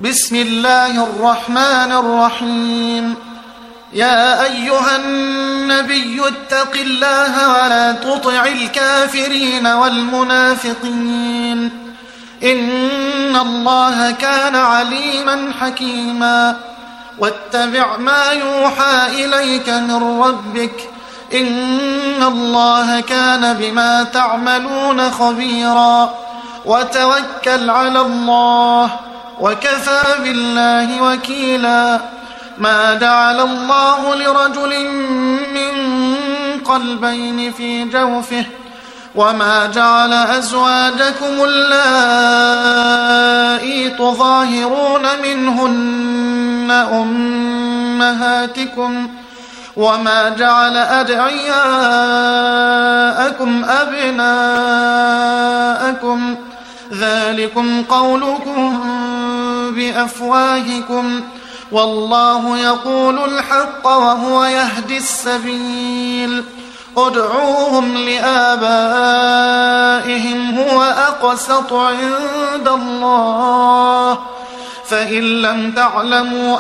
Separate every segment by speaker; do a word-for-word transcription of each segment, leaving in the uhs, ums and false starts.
Speaker 1: بسم الله الرحمن الرحيم. يا أيها النبي اتق الله ولا تطع الكافرين والمنافقين إن الله كان عليما حكيما. واتبع ما يوحى إليك من ربك إن الله كان بما تعملون خبيرا. وتوكل على الله وكفى بالله وكيلا. ما جعل الله لرجل من قلبين في جوفه وما جعل أزواجكم اللائي تظاهرون منهن أمهاتكم وما جعل أدعياءكم أبناءكم ذلكم قولكم بأفواهكم والله يقول الحق وهو يهدي السبيل. ادعوهم لآبائهم هو أقسط عند الله فإن لم تعلموا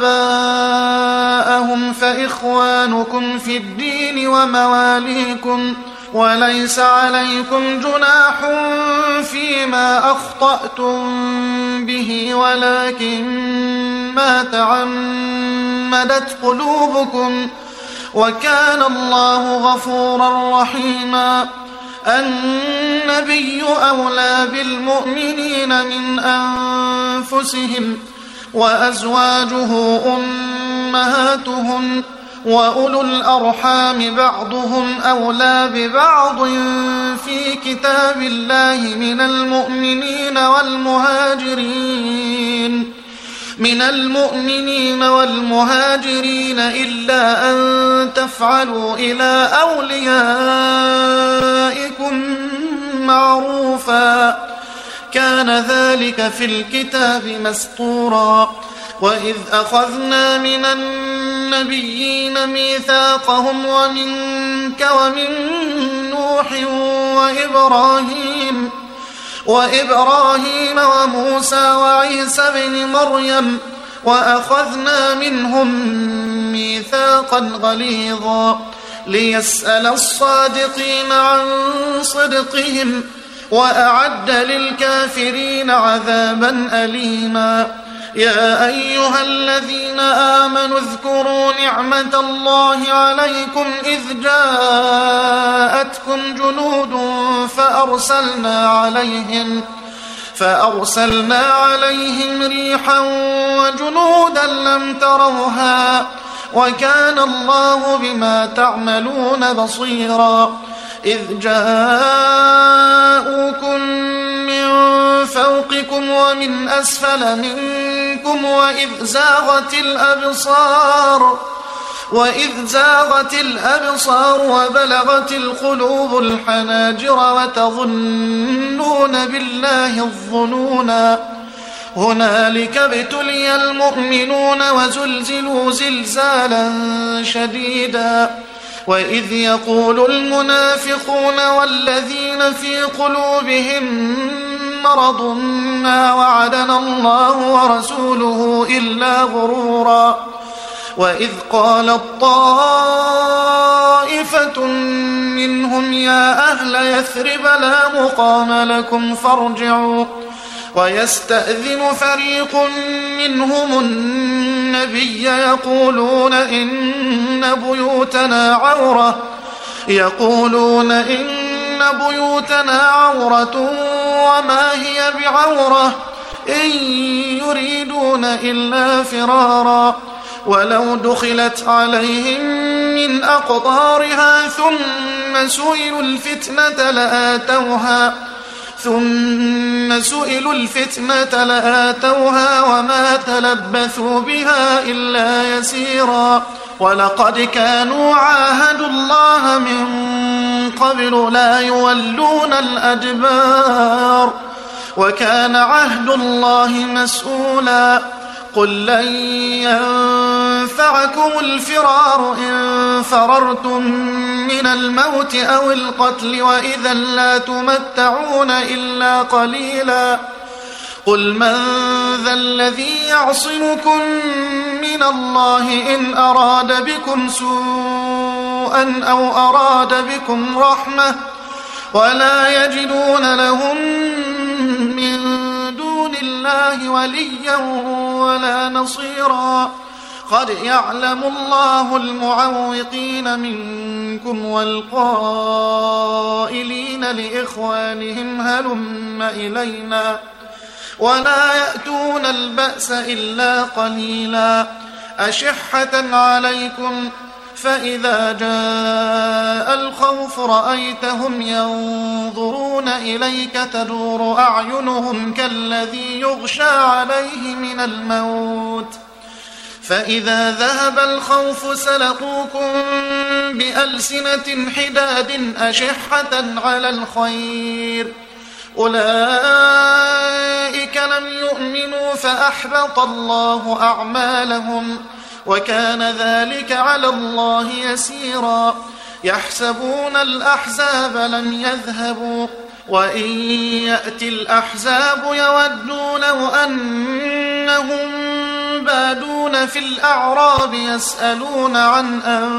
Speaker 1: آباءهم فإخوانكم في الدين ومواليكم وليس عليكم جناح فيما أخطأتم به ولكن ما تعمدت قلوبكم وكان الله غفورا رحيما. النبي أولى بالمؤمنين من أنفسهم وأزواجه أمهاتهم وأولو الأرحام بعضهم أولى ببعض في كتاب الله من المؤمنين والمهاجرين من المؤمنين والمهاجرين إلا أن تفعلوا إلى أوليائكم معروفا كان ذلك في الكتاب مسطورا. وإذ أخذنا من النبيين ميثاقهم ومنك ومن نوح وإبراهيم وإبراهيم وموسى وعيسى بن مريم وأخذنا منهم ميثاقا غليظا ليسأل الصادقين عن صدقهم وأعد للكافرين عذابا أليما. يا أيها الذين آمنوا اذكروا نعمة الله عليكم إذ جاءتكم جنود فأرسلنا عليهم فأرسلنا عليهم ريحا وجنودا لم تروها وكان الله بما تعملون بصيرا. إذ جاءوكم من فوقكم ومن أسفل منكم وإذ زاغت الأبصار وإذ زاغت الأبصار وبلغت القلوب الحناجر وتظنون بالله الظنونا. هنالك ابتلي المؤمنون وزلزلوا زلزالا شديدا. وإذ يقول المنافقون والذين في قلوبهم مرض ما وعدنا الله ورسوله إلا غرورا. وإذ قالت طائفة منهم يا أهل يثرب لا مقام لكم فارجعوا ويستأذن فريق منهم النبي يقولون إن بيوتنا عورة يقولون إن بيوتنا عورة وما هي بعورة إن يريدون إلا فرارا ولو دخلت عليهم من أقطارها ثم سئلوا الفتنة لآتوها ثم سئلوا الفتنة لآتوها وما تلبثوا بها إلا يسيرا. ولقد كانوا عاهدوا الله من قبل لا يولون الأدبار وكان عهد الله مسؤولا. قل لن ينفعكم الفرار إن فررتم من الموت أو القتل وإذا لا تمتعون إلا قليلا قل من ذا الذي يعصمكم من الله إن أراد بكم سوءا أو أراد بكم رحمة ولا يجدون لهم من دون الله وليا ولا نصيرا قد يعلم الله المعوقين منكم والقائلين لإخوانهم هلم إلينا ولا يأتون البأس إلا قليلا أشحة عليكم فإذا جاء الخوف رأيتهم ينظرون إليك تدور أعينهم كالذي يغشى عليه من الموت فإذا ذهب الخوف سلقوكم بألسنة حداد أشحة على الخير أولئك لم يؤمنوا فأحبط الله أعمالهم وكان ذلك على الله يسيرا يحسبون الأحزاب لم يذهبوا وإن يأتي الأحزاب يودوا لو أنهم بادون في الأعراب يسألون عن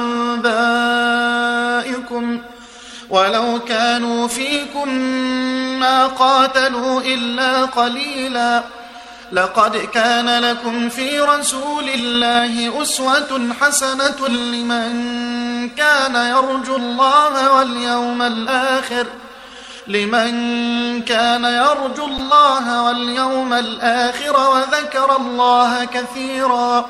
Speaker 1: أنبائكم ولو كانوا فيكم ما قاتلوا إلا قليلا لقد كان لكم في رسول الله أسوة حسنة لمن كان يرجو الله واليوم الآخر لمن كان يرجو الله واليوم الآخر وذكر الله كثيرا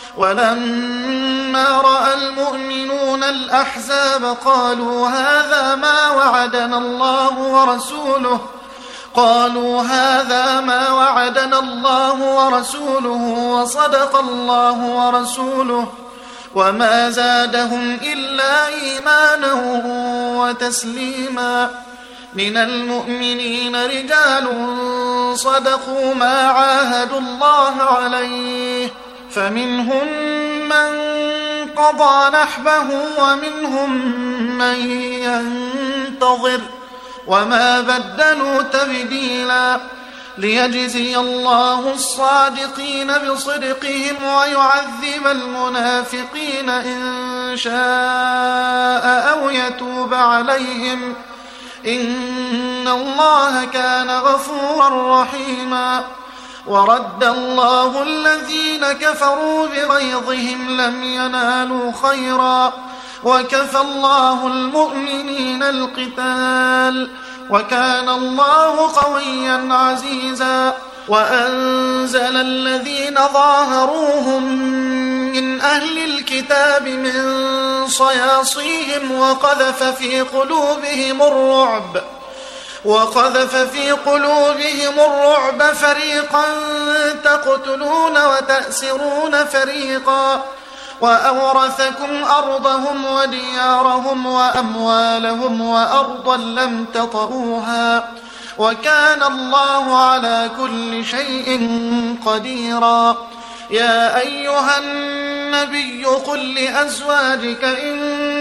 Speaker 1: ولما رأى المؤمنون الأحزاب قالوا هذا ما وعدنا الله ورسوله قالوا هذا ما وعدنا الله ورسوله وصدق الله ورسوله وما زادهم إلا إيمانا وتسليما من المؤمنين رجال صدقوا ما عاهدوا الله عليه فمنهم من قضى نحبه ومنهم من ينتظر وما بدلوا تبديلا ليجزي الله الصادقين بصدقهم ويعذب المنافقين إن شاء أو يتوب عليهم إن الله كان غفورا رحيما ورد الله الذين كفروا بغيظهم لم ينالوا خيرا وكفى الله المؤمنين القتال وكان الله قويا عزيزا وأنزل الذين ظاهروهم من أهل الكتاب من صياصيهم وقذف في قلوبهم الرعب وقذف في قلوبهم الرعب فريقا تقتلون وتأسرون فريقا وأورثكم أرضهم وديارهم وأموالهم وأرضا لم تطئوها وكان الله على كل شيء قديرا يا أيها النبي قل لأزواجك إن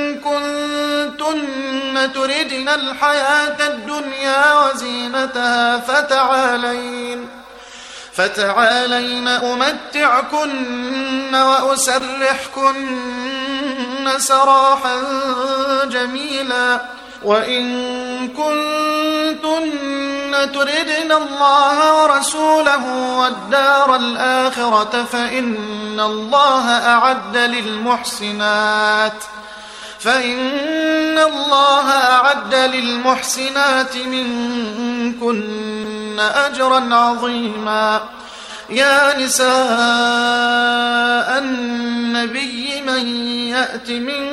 Speaker 1: كنتن تردن الحياة الدنيا وزينتها فتعالين فتعالين أمتعكن وأسرحكن سراحا جميلا وإن كنتن تردن الله ورسوله والدار الآخرة فإن الله أعد للمحسنات فإن الله أعد للمحسنات منكن أجرا عظيما يا نساء النبي من يأت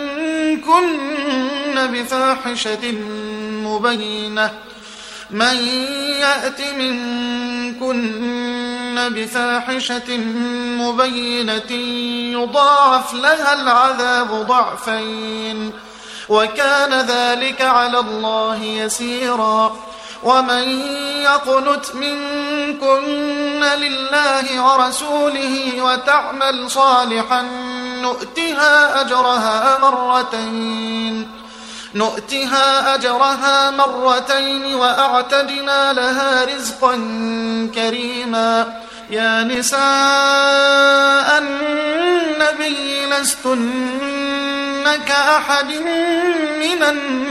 Speaker 1: منكن بفاحشة مبينة من يأت منكن بفاحشة مبينة يضاعف لها العذاب ضعفين وكان ذلك على الله يسيرا ومن يقنت منكن لله ورسوله وتعمل صالحا نؤتها أجرها مرتين نؤتها أجرها مرتين وأعتدنا لها رزقا كريما. يا نساء النبي لستن كأحد من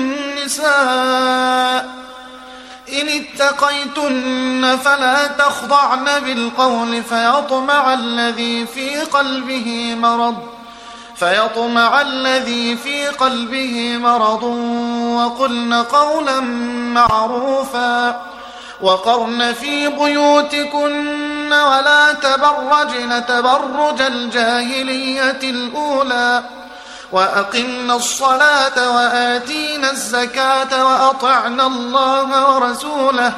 Speaker 1: النساء إن اتقيتن فلا تخضعن بالقول فيطمع الذي في قلبه مرض فيطمع الذي في قلبه مرض وقلن قولا معروفا. وقرن في بيوتكن ولا تبرجن تبرج الجاهلية الأولى وأقمنا الصلاة وآتينا الزكاة وأطعنا الله ورسوله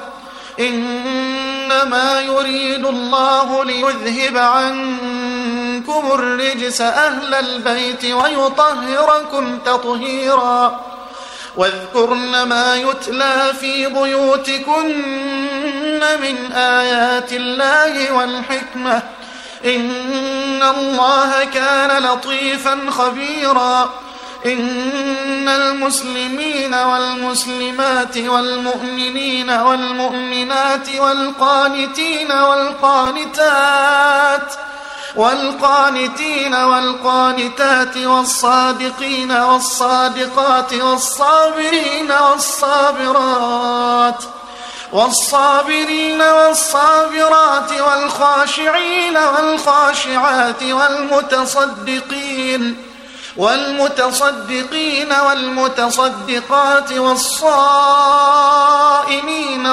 Speaker 1: إنما يريد الله ليذهب عنكم الرجس أهل البيت ويطهركم تطهيرا. واذكرن ما يتلى في بيوتكن من آيات الله والحكمة إن الله كان لطيفا خبيرا. إن المسلمين والمسلمات والمؤمنين والمؤمنات والقانتين والقانتات والقانتين والقانتات والصادقين والصادقات والصابرين والصابرات والصابرين والصابرات والخاشعين والخاشعات والمتصدقين والمتصدقين والمتصدقات والصائمين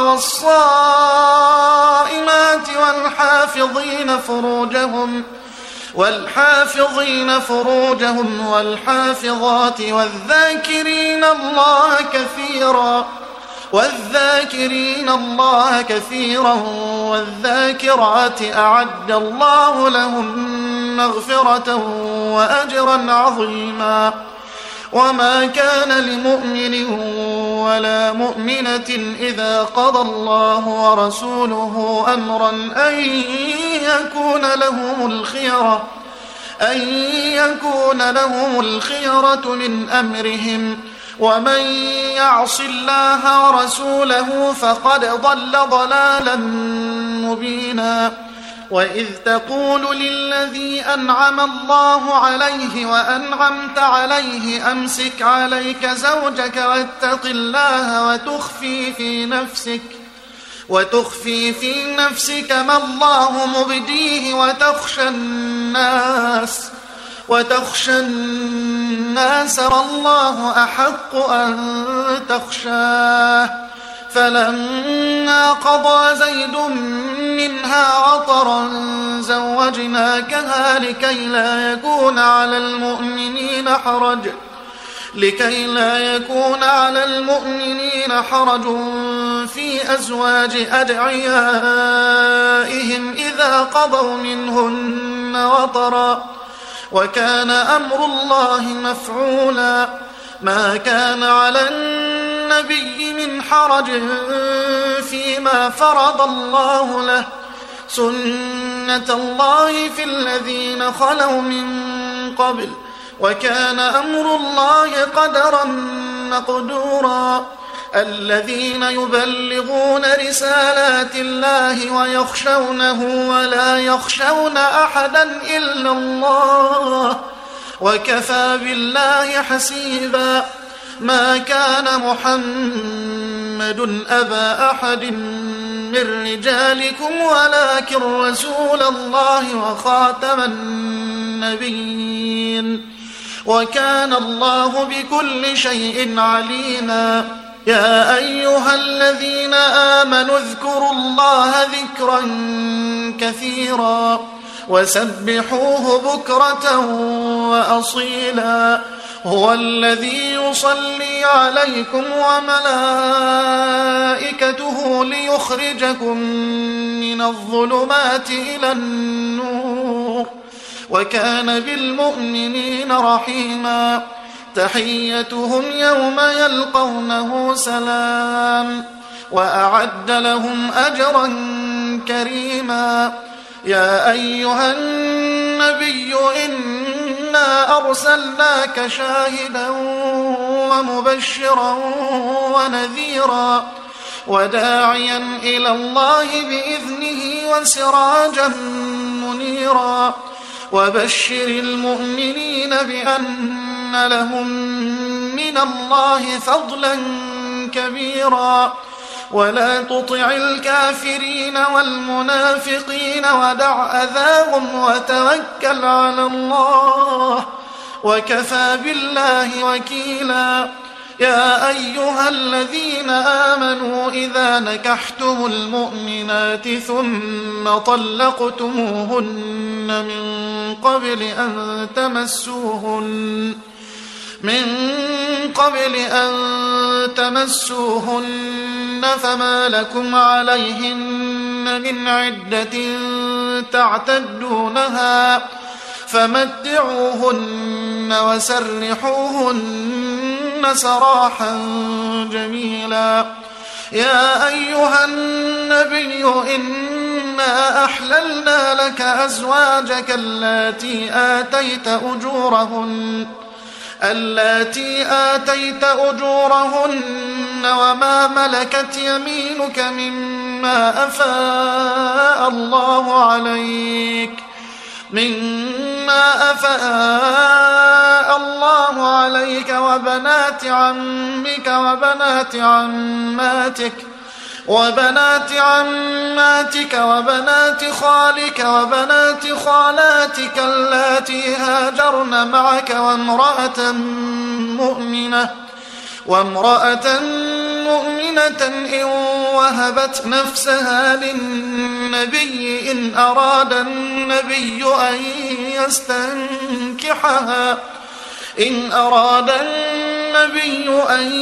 Speaker 1: والصائمات والحافظين فروجهم والحافظين فروجهم والحافظات والذاكرين الله كثيرا والذاكرين الله كثيرا والذاكرات أعد الله لهم مغفرة وأجرا عظيما. وما كان لمؤمن ولا مؤمنة إذا قضى الله ورسوله أمرا أن يكون لهم الخيرة أن يكون لهم الخيرة من أمرهم ومن يعص الله ورسوله فقد ضل ضلالا مبينا. وإذ تقول للذي أنعم الله عليه وأنعمت عليه أمسك عليك زوجك واتق الله وتخفي في نفسك وتخفي في نفسك ما الله مبديه وتخشى الناس وتخشى الناس والله أحق أن تخشاه. فلما قضى زيد منها وطرا زوجناكها لكي لا يكون على المؤمنين حرج لكي لا يكون على المؤمنين حرج في أزواج أدعيائهم إذا قضوا منهن وطرا وكان أمر الله مفعولا. ما كان على النبي من حرج فيما فرض الله له سنة الله في الذين خلوا من قبل وكان أمر الله قدرا مقدورا. الذين يبلغون رسالات الله ويخشونه ولا يخشون أحدا إلا الله وكفى بالله حسيبا. ما كان محمد أبا أحد من رجالكم ولكن رسول الله وخاتم النبيين وكان الله بكل شيء عليما. يا أيها الذين آمنوا اذكروا الله ذكرا كثيرا وسبحوه بكرة وأصيلا. هو الذي يصلي عليكم وملائكته ليخرجكم من الظلمات إلى النور وكان بالمؤمنين رحيما. تحيتهم يوم يلقونه سلام وأعد لهم أجرا كريما. يا أيها النبي إنا أرسلناك شاهدا ومبشرا ونذيرا وداعيا إلى الله بإذنه وسراجا منيرا وبشر المؤمنين بأن لهم من الله فضلا كبيرا ولا تطع الكافرين والمنافقين ودع أذاهم وتوكل على الله وكفى بالله وكيلا. يا أيها الذين آمنوا إذا نكحتم المؤمنات ثم طلقتموهن من قبل أن تمسوهن من قبل أن تمسوهن فما لكم عليهن من عدة تعتدونها فمتعوهن وسرحوهن سراحا جميلا. يا أيها النبي إنا أحللنا لك أزواجك اللاتي آتيت أجورهن اللاتي آتيت أجورهن وما ملكت يمينك مما أفاء الله عليك مما أفاء الله عليك وبنات عمك وبنات عماتك وبنات عماتك وبنات خالك وبنات خالاتك اللاتي هاجرن معك وامرأة مؤمنة وامرأة مؤمنة إن وهبت نفسها للنبي إن أراد النبي أن يستنكحها إن أراد النبي أن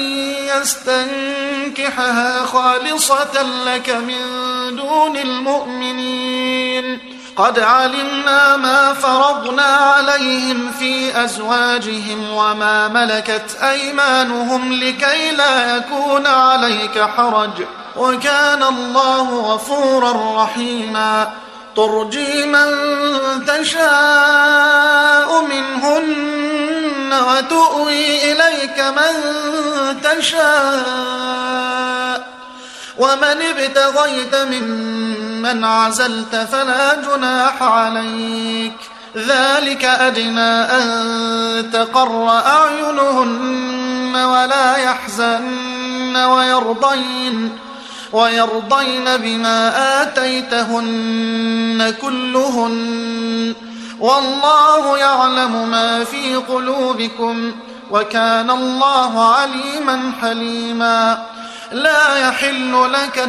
Speaker 1: يستنكحها خالصة لك من دون المؤمنين. قد علمنا ما فرضنا عليهم في أزواجهم وما ملكت أيمانهم لكي لا يكون عليك حرج وكان الله غفورا رحيما. ترجي من تشاء منهن وتؤوي إليك من تشاء ومن ابتغيت ممن عزلت فلا جناح عليك ذلك أدنى أن تقر أعينهن ولا يحزن ويرضين ويرضين بما آتيتهن كلهن والله يعلم ما في قلوبكم وكان الله عليما حليما. لا يحل لك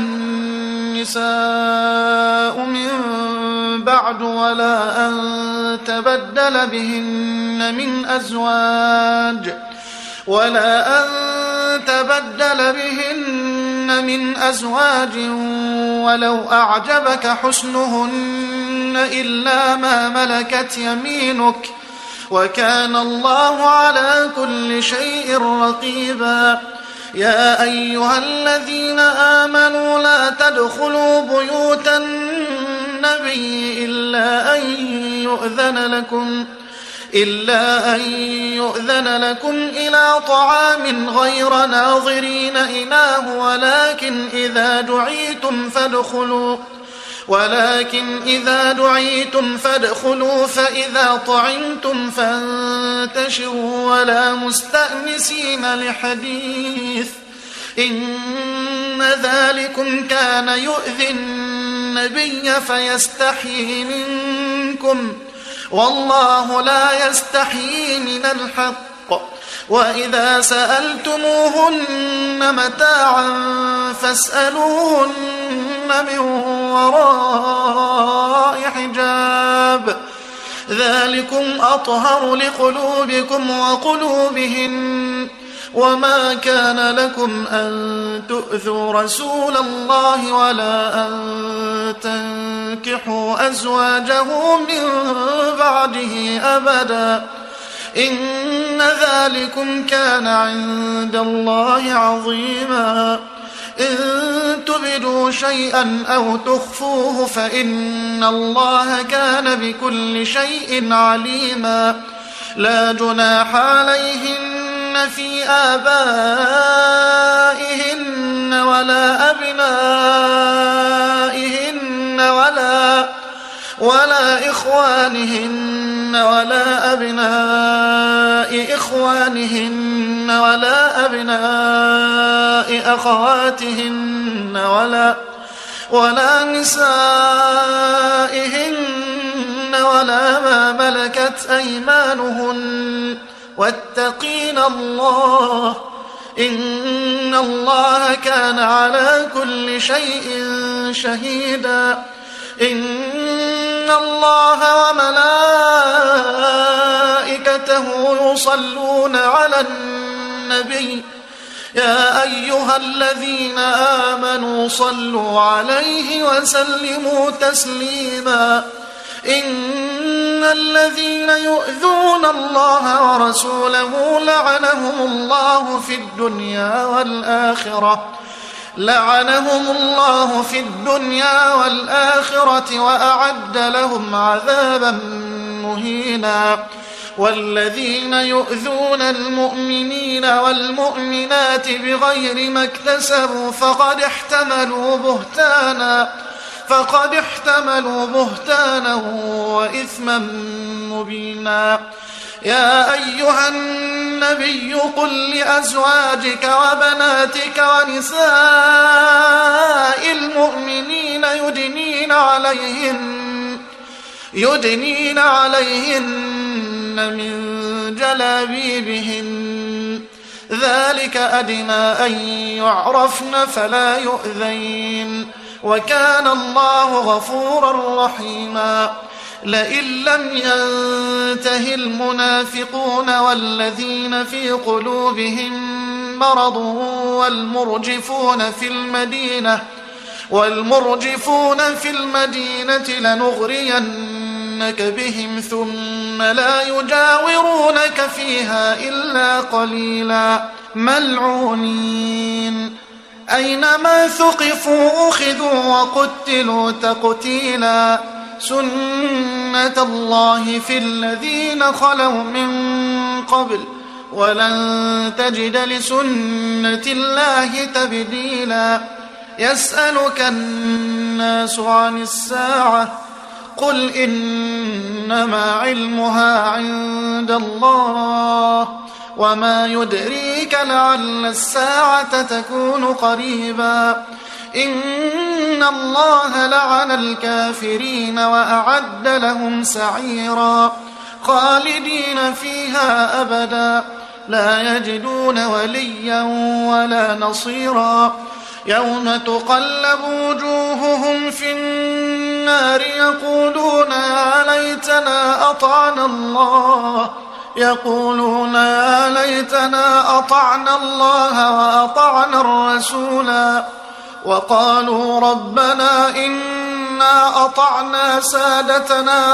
Speaker 1: النساء من بعد ولا أن تبدل بهن من أزواج ولا أن تبدل بهن من أزواج ولو أعجبك حسنهن إلا ما ملكت يمينك وكان الله على كل شيء رقيبا. يا أيها الذين آمنوا لا تدخلوا بيوت النبي إلا أن يؤذن لكم إلا أن يؤذن لكم إلى طعام غير ناظرين إناه ولكن إذا دعيتم فادخلوا ولكن إذا دعيتم فادخلوا فإذا طعمتم فانتشروا ولا مستأنسين لحديث إن ذلكم كان يؤذي النبي فيستحيي منكم والله لا يستحيي من الحق. وإذا سألتموهن متاعا فاسألوهن من وراء حجاب ذلكم أطهر لقلوبكم وقلوبهن. وما كان لكم أن تؤذوا رسول الله ولا أن تنكحوا أزواجه من بعده أبدا إن ذلكم كان عند الله عظيما. إن تبدوا شيئا أو تخفوه فإن الله كان بكل شيء عليما. لا جناح عليهن في آبائهن ولا أبنائهن ولا ولا إخوانهن ولا أبناء إخوانهن ولا أبناء أخواتهن ولا ولا نسائهن ولا ما ملكت أيمانهن واتقين الله إن الله كان على كل شيء شهيدا إن الله وملائكته يصلون على النبي يا أيها الذين آمنوا صلوا عليه وسلموا تسليما إن الذين يؤذون الله ورسوله لعنهم الله في الدنيا والآخرة لعنهم الله في الدنيا والآخرة وأعد لهم عذابا مهينا والذين يؤذون المؤمنين والمؤمنات بغير ما اكتسبوا فقد احتملوا بهتانا فقد احتملوا بهتانا وإثما مبينا يا أيها النبي قل لأزواجك وبناتك ونساء المؤمنين يدنين عليهن يدنين عليهن من جلابيبهن ذلك أدنى أن يعرفن فلا يؤذين وكان الله غفورا رحيما لئن لم ينته المنافقون والذين في قلوبهم مرض والمرجفون في المدينة والمرجفون في المدينة لنغرينك بهم ثم لا يجاورونك فيها إلا قليلا ملعونين أينما ثقفوا أخذوا وقتلوا تقتيلا سنة الله في الذين خلوا من قبل ولن تجد لسنة الله تبديلا يسألك الناس عن الساعة قل إنما علمها عند الله وما يدريك لعل الساعة تكون قريبا إن الله لعن الكافرين وأعد لهم سعيرا خالدين فيها أبدا لا يجدون وليا ولا نصيرا يوم تقلب وجوههم في النار يقولون يا ليتنا أطعنا الله يقولون يا ليتنا أطعنا الله وأطعنا الرسولا وقالوا ربنا إنا أطعنا سادتنا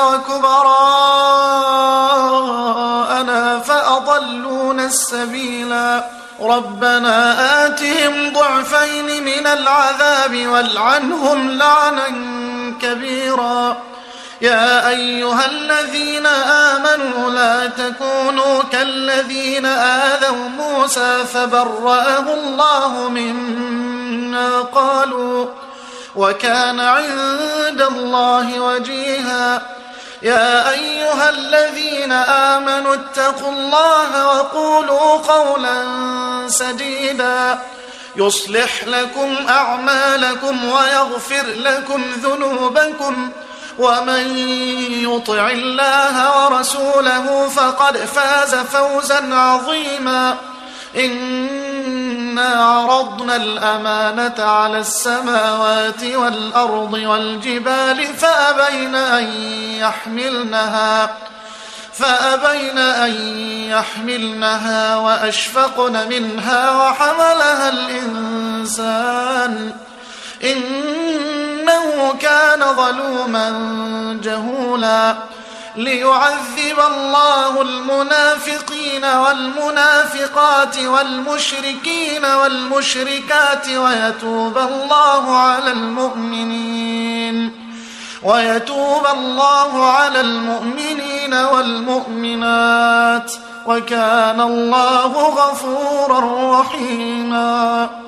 Speaker 1: وكبراءنا فأضلونا السبيلا ربنا آتهم ضعفين من العذاب والعنهم لعنا كبيرا يا أيها الذين آمنوا لا تكونوا كالذين آذوا موسى فبرأه الله مما قالوا وكان عند الله وجيها يا أيها الذين آمنوا اتقوا الله وقولوا قولا سديدا يصلح لكم أعمالكم ويغفر لكم ذنوبكم ومن يطع الله ورسوله فقد فاز فوزا عظيما إنا عرضنا الأمانة على السماوات والأرض والجبال فأبين أن يحملنها فأبين أن يحملنها وأشفقن منها وحملها الإنسان إنه كان ظلوما جهولا ليعذب الله المنافقين والمنافقات والمشركين والمشركات ويتوب الله على المؤمنين ويتوب الله على المؤمنين والمؤمنات وكان الله غفورا رحيما.